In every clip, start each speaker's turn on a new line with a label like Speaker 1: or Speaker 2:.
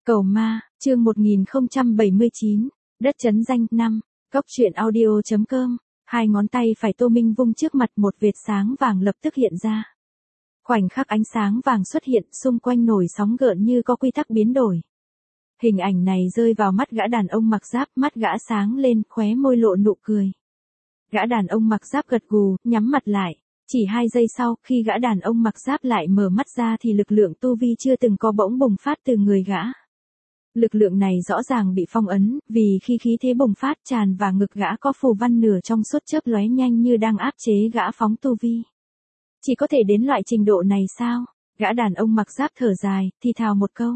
Speaker 1: Cầu ma, chương 1079, đất chấn danh 5, Cóc truyện audio.com, hai ngón tay phải Tô Minh vung trước mặt một vệt sáng vàng lập tức hiện ra. Khoảnh khắc ánh sáng vàng xuất hiện, xung quanh nổi sóng gợn như có quy tắc biến đổi. Hình ảnh này rơi vào mắt gã đàn ông mặc giáp, mắt gã sáng lên, khóe môi lộ nụ cười. Gã đàn ông mặc giáp gật gù, nhắm mặt lại. Chỉ 2 giây sau, khi gã đàn ông mặc giáp lại mở mắt ra thì lực lượng tu vi chưa từng có bỗng bùng phát từ người gã. Lực lượng này rõ ràng bị phong ấn, vì khi khí thế bùng phát tràn vào ngực gã có phù văn nửa trong suốt chớp lóe nhanh như đang áp chế gã phóng tu vi. Chỉ có thể đến loại trình độ này sao? Gã đàn ông mặc giáp thở dài, thì thào một câu.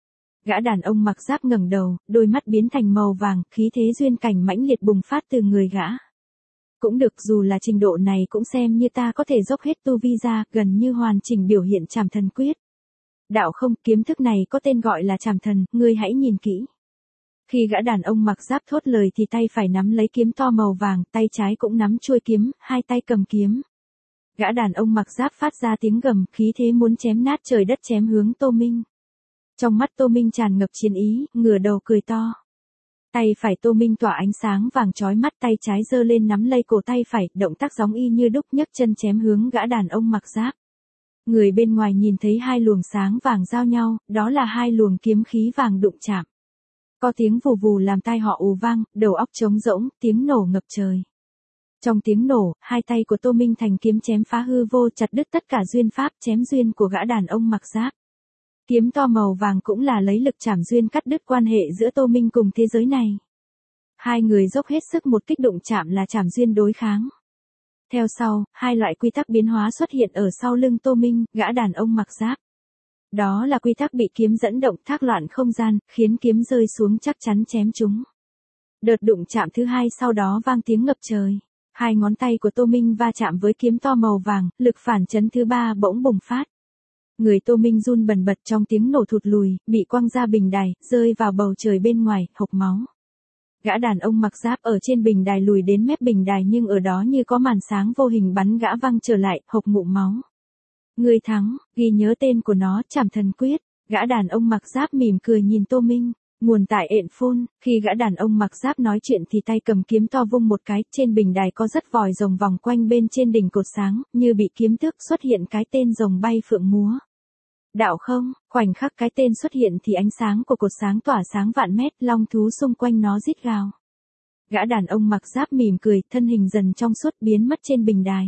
Speaker 1: Gã đàn ông mặc giáp ngẩng đầu, đôi mắt biến thành màu vàng, khí thế duyên cảnh mãnh liệt bùng phát từ người gã. Cũng được, dù là trình độ này cũng xem như ta có thể dốc hết tu vi ra, gần như hoàn chỉnh biểu hiện Trảm Thần Quyết. Đạo không, kiếm thức này có tên gọi là Trảm Thần, ngươi hãy nhìn kỹ. Khi gã đàn ông mặc giáp thốt lời thì tay phải nắm lấy kiếm to màu vàng, tay trái cũng nắm chuôi kiếm, hai tay cầm kiếm. Gã đàn ông mặc giáp phát ra tiếng gầm, khí thế muốn chém nát trời đất chém hướng Tô Minh. Trong mắt Tô Minh tràn ngập chiến ý, ngửa đầu cười to. Tay phải Tô Minh tỏa ánh sáng vàng chói mắt, tay trái giơ lên nắm lấy cổ tay phải, động tác giống y như đúc, nhấc chân chém hướng gã đàn ông mặc giáp. Người bên ngoài nhìn thấy hai luồng sáng vàng giao nhau, đó là hai luồng kiếm khí vàng đụng chạm. Có tiếng vù vù làm tai họ ù vang, đầu óc trống rỗng, tiếng nổ ngập trời. Trong tiếng nổ, hai tay của Tô Minh thành kiếm chém phá hư vô, chặt đứt tất cả duyên pháp chém duyên của gã đàn ông mặc giáp. Kiếm to màu vàng cũng là lấy lực chảm duyên cắt đứt quan hệ giữa Tô Minh cùng thế giới này. Hai người dốc hết sức, một kích đụng chạm là chảm duyên đối kháng. Theo sau, hai loại quy tắc biến hóa xuất hiện ở sau lưng Tô Minh, gã đàn ông mặc giáp. Đó là quy tắc bị kiếm dẫn động, thác loạn không gian, khiến kiếm rơi xuống chắc chắn chém chúng. Đợt đụng chạm thứ hai sau đó vang tiếng ngập trời. Hai ngón tay của Tô Minh va chạm với kiếm to màu vàng, lực phản chấn thứ ba bỗng bùng phát. Người Tô Minh run bần bật trong tiếng nổ thụt lùi, bị quăng ra bình đài, rơi vào bầu trời bên ngoài, hộc máu. Gã đàn ông mặc giáp ở trên bình đài lùi đến mép bình đài nhưng ở đó như có màn sáng vô hình bắn gã văng trở lại, hộc ngụm máu. Người thắng, ghi nhớ tên của nó, Trảm Thần Quyết. Gã đàn ông mặc giáp mỉm cười nhìn Tô Minh. Nguồn tại ện phun, khi gã đàn ông mặc giáp nói chuyện thì tay cầm kiếm to vung một cái, trên bình đài có rất vòi rồng vòng quanh bên trên đỉnh cột sáng, như bị kiếm tước xuất hiện cái tên rồng bay phượng múa. Đạo không, khoảnh khắc cái tên xuất hiện thì ánh sáng của cột sáng tỏa sáng vạn mét, long thú xung quanh nó rít gào. Gã đàn ông mặc giáp mỉm cười, thân hình dần trong suốt biến mất trên bình đài.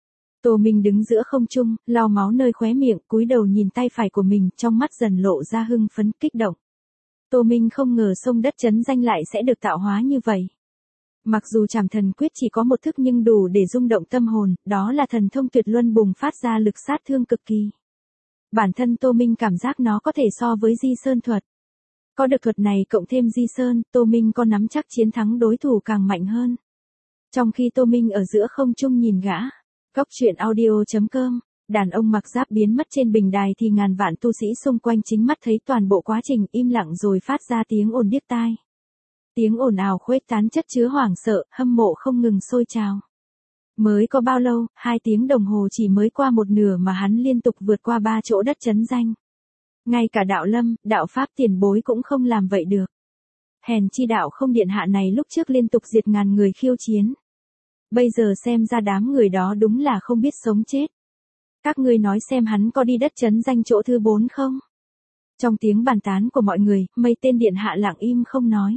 Speaker 1: Tô Minh đứng giữa không trung, lau máu nơi khóe miệng, cúi đầu nhìn tay phải của mình, trong mắt dần lộ ra hưng phấn kích động. Tô Minh không ngờ sông đất chấn danh lại sẽ được tạo hóa như vậy. Mặc dù Trảm Thần Quyết chỉ có một thức nhưng đủ để rung động tâm hồn, đó là thần thông tuyệt luân bùng phát ra lực sát thương cực kỳ. Bản thân Tô Minh cảm giác nó có thể so với Di Sơn thuật. Có được thuật này cộng thêm Di Sơn, Tô Minh có nắm chắc chiến thắng đối thủ càng mạnh hơn. Trong khi Tô Minh ở giữa không trung nhìn gã, Cóc truyện audio.com, đàn ông mặc giáp biến mất trên bình đài thì ngàn vạn tu sĩ xung quanh chính mắt thấy toàn bộ quá trình, im lặng rồi phát ra tiếng ồn điếc tai. Tiếng ồn ào khuếch tán chất chứa hoảng sợ, hâm mộ không ngừng sôi trào. Mới có bao lâu, 2 tiếng đồng hồ chỉ mới qua một nửa mà hắn liên tục vượt qua 3 chỗ đất chấn danh. Ngay cả đạo lâm, đạo pháp tiền bối cũng không làm vậy được. Hèn chi đạo không điện hạ này lúc trước liên tục diệt ngàn người khiêu chiến. Bây giờ xem ra đám người đó đúng là không biết sống chết. Các ngươi nói xem hắn có đi đất chấn danh chỗ thứ 4 không? Trong tiếng bàn tán của mọi người, mấy tên điện hạ lặng im không nói.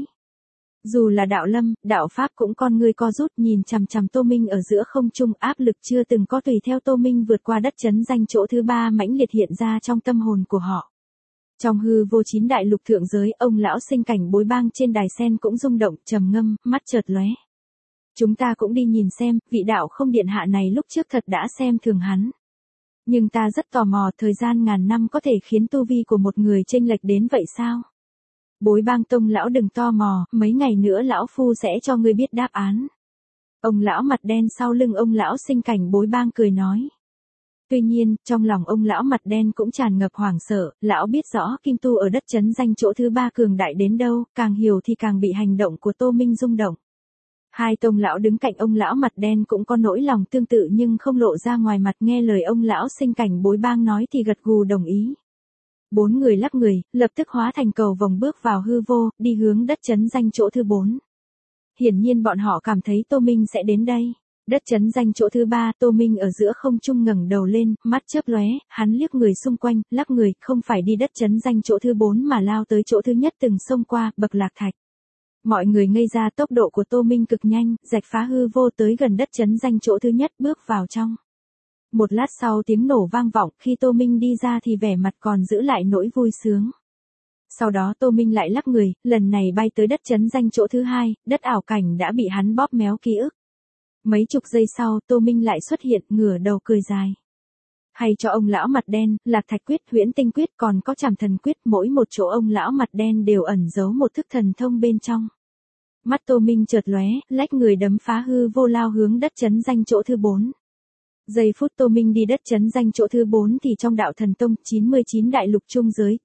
Speaker 1: Dù là đạo lâm, đạo pháp cũng con ngươi co rút nhìn chằm chằm Tô Minh ở giữa không trung, áp lực chưa từng có tùy theo Tô Minh vượt qua đất chấn danh chỗ thứ 3 mãnh liệt hiện ra trong tâm hồn của họ. Trong hư vô 9 đại lục thượng giới, ông lão sinh cảnh bối bang trên đài sen cũng rung động, trầm ngâm, mắt chợt lóe. Chúng ta cũng đi nhìn xem, vị đạo không điện hạ này lúc trước thật đã xem thường hắn. Nhưng ta rất tò mò, thời gian ngàn năm có thể khiến tu vi của một người chênh lệch đến vậy sao? Bối bang tông lão đừng tò mò, mấy ngày nữa lão phu sẽ cho ngươi biết đáp án. Ông lão mặt đen sau lưng ông lão sinh cảnh bối bang cười nói. Tuy nhiên, trong lòng ông lão mặt đen cũng tràn ngập hoảng sợ, lão biết rõ kim tu ở đất chấn danh chỗ thứ 3 cường đại đến đâu, càng hiểu thì càng bị hành động của Tô Minh rung động. Hai tông lão đứng cạnh ông lão mặt đen cũng có nỗi lòng tương tự nhưng không lộ ra ngoài mặt, nghe lời ông lão sinh cảnh bối bang nói thì gật gù đồng ý. 4 người lắc người, lập tức hóa thành cầu vòng bước vào hư vô, đi hướng đất trấn danh chỗ thứ 4. Hiển nhiên bọn họ cảm thấy Tô Minh sẽ đến đây. Đất trấn danh chỗ thứ 3, Tô Minh ở giữa không trung ngẩng đầu lên, mắt chớp lóe, hắn liếc người xung quanh, lắc người, không phải đi đất trấn danh chỗ thứ 4 mà lao tới chỗ thứ nhất từng xông qua, bậc lạc thạch. Mọi người ngây ra, tốc độ của Tô Minh cực nhanh, rạch phá hư vô tới gần đất trấn danh chỗ thứ nhất, bước vào trong. Một lát sau tiếng nổ vang vọng, khi Tô Minh đi ra thì vẻ mặt còn giữ lại nỗi vui sướng. Sau đó Tô Minh lại lắc người, lần này bay tới đất trấn danh chỗ thứ 2, đất ảo cảnh đã bị hắn bóp méo ký ức. Mấy chục giây sau, Tô Minh lại xuất hiện, ngửa đầu cười dài. Hay cho ông lão mặt đen, Lạc Thạch quyết, Huyễn Tinh quyết, còn có Trảm Thần quyết, mỗi một chỗ ông lão mặt đen đều ẩn giấu một thức thần thông bên trong. Mắt Tô Minh chợt lóe, lách người đấm phá hư vô lao hướng đất trấn danh chỗ thứ 4. Giây phút Tô Minh đi đất trấn danh chỗ thứ 4 thì trong đạo thần tông, 99 đại lục trung giới,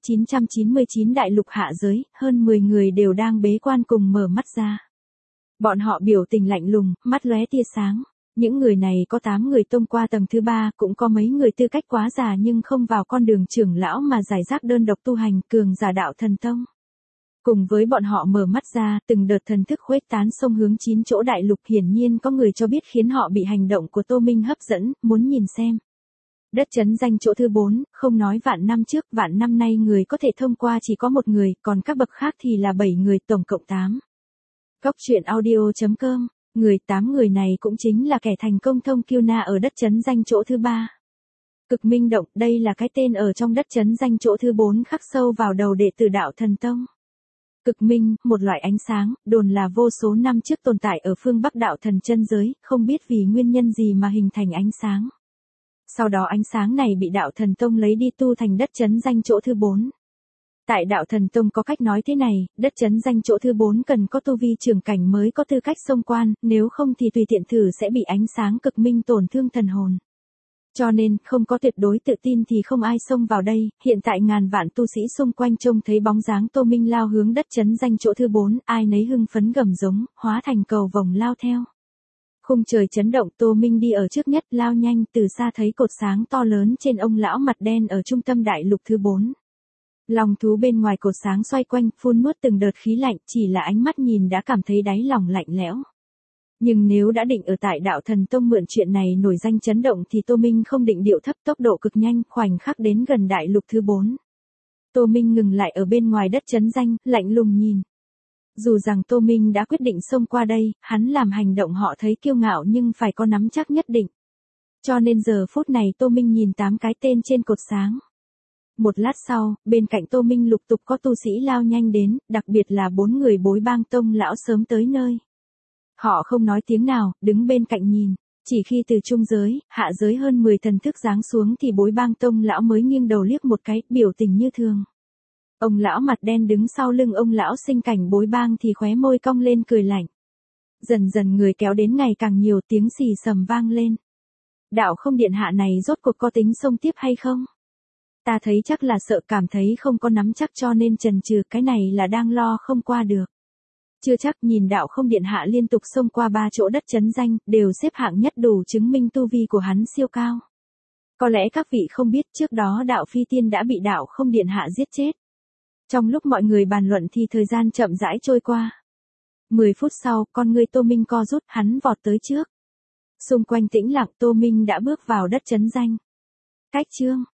Speaker 1: 999 đại lục hạ giới, hơn 10 người đều đang bế quan cùng mở mắt ra. Bọn họ biểu tình lạnh lùng, mắt lóe tia sáng. Những người này có 8 người tông qua tầng thứ 3, cũng có mấy người tư cách quá già nhưng không vào con đường trưởng lão mà giải rác đơn độc tu hành, cường giả đạo thần tông. Cùng với bọn họ mở mắt ra, từng đợt thần thức khuếch tán xông hướng 9 chỗ đại lục, hiển nhiên có người cho biết khiến họ bị hành động của Tô Minh hấp dẫn, muốn nhìn xem. Đất trấn danh chỗ thứ 4, không nói vạn năm trước, vạn năm nay người có thể thông qua chỉ có một người, còn các bậc khác thì là 7 người, tổng cộng 8. Góc truyện audio.com, 8 người này cũng chính là kẻ thành công thông kiêu na ở đất trấn danh chỗ thứ 3. Cực Minh Động, đây là cái tên ở trong đất trấn danh chỗ thứ 4 khắc sâu vào đầu đệ tử đạo thần tông. Cực minh, một loại ánh sáng, đồn là vô số năm trước tồn tại ở phương Bắc đạo thần chân giới, không biết vì nguyên nhân gì mà hình thành ánh sáng. Sau đó ánh sáng này bị đạo thần tông lấy đi tu thành đất trấn danh chỗ thứ 4. Tại đạo thần tông có cách nói thế này, đất trấn danh chỗ thứ 4 cần có tu vi trưởng cảnh mới có tư cách xông quan, nếu không thì tùy tiện thử sẽ bị ánh sáng cực minh tổn thương thần hồn. Cho nên, không có tuyệt đối tự tin thì không ai xông vào đây, hiện tại ngàn vạn tu sĩ xung quanh trông thấy bóng dáng Tô Minh lao hướng đất trấn danh chỗ thứ 4, ai nấy hưng phấn gầm giống, hóa thành cầu vồng lao theo. Khung trời chấn động, Tô Minh đi ở trước nhất, lao nhanh, từ xa thấy cột sáng to lớn trên ông lão mặt đen ở trung tâm đại lục thứ 4. Lòng thú bên ngoài cột sáng xoay quanh, phun nuốt từng đợt khí lạnh, chỉ là ánh mắt nhìn đã cảm thấy đáy lòng lạnh lẽo. Nhưng nếu đã định ở tại đạo thần tông mượn chuyện này nổi danh chấn động thì Tô Minh không định điệu thấp, tốc độ cực nhanh, khoảnh khắc đến gần đại lục thứ 4. Tô Minh ngừng lại ở bên ngoài đất trấn danh, lạnh lùng nhìn. Dù rằng Tô Minh đã quyết định xông qua đây, hắn làm hành động họ thấy kiêu ngạo nhưng phải có nắm chắc nhất định. Cho nên giờ phút này Tô Minh nhìn 8 cái tên trên cột sáng. Một lát sau, bên cạnh Tô Minh lục tục có tu sĩ lao nhanh đến, đặc biệt là 4 người bối bang tông lão sớm tới nơi. Họ không nói tiếng nào, đứng bên cạnh nhìn. Chỉ khi từ trung giới, hạ giới hơn 10 thần thức giáng xuống thì bối bang tông lão mới nghiêng đầu liếc một cái, biểu tình như thường. Ông lão mặt đen đứng sau lưng ông lão sinh cảnh bối bang thì khóe môi cong lên cười lạnh. Dần dần người kéo đến ngày càng nhiều, tiếng xì sầm vang lên. Đạo không điện hạ này rốt cuộc có tính xông tiếp hay không? Ta thấy chắc là sợ, cảm thấy không có nắm chắc cho nên chần chừ, cái này là đang lo không qua được. Chưa chắc, nhìn đạo không điện hạ liên tục xông qua 3 chỗ đất trấn danh, đều xếp hạng nhất đủ chứng minh tu vi của hắn siêu cao. Có lẽ các vị không biết trước đó đạo phi tiên đã bị đạo không điện hạ giết chết. Trong lúc mọi người bàn luận thì thời gian chậm rãi trôi qua. 10 phút sau, con người Tô Minh co rút, hắn vọt tới trước. Xung quanh tĩnh lặng, Tô Minh đã bước vào đất trấn danh. Cách chương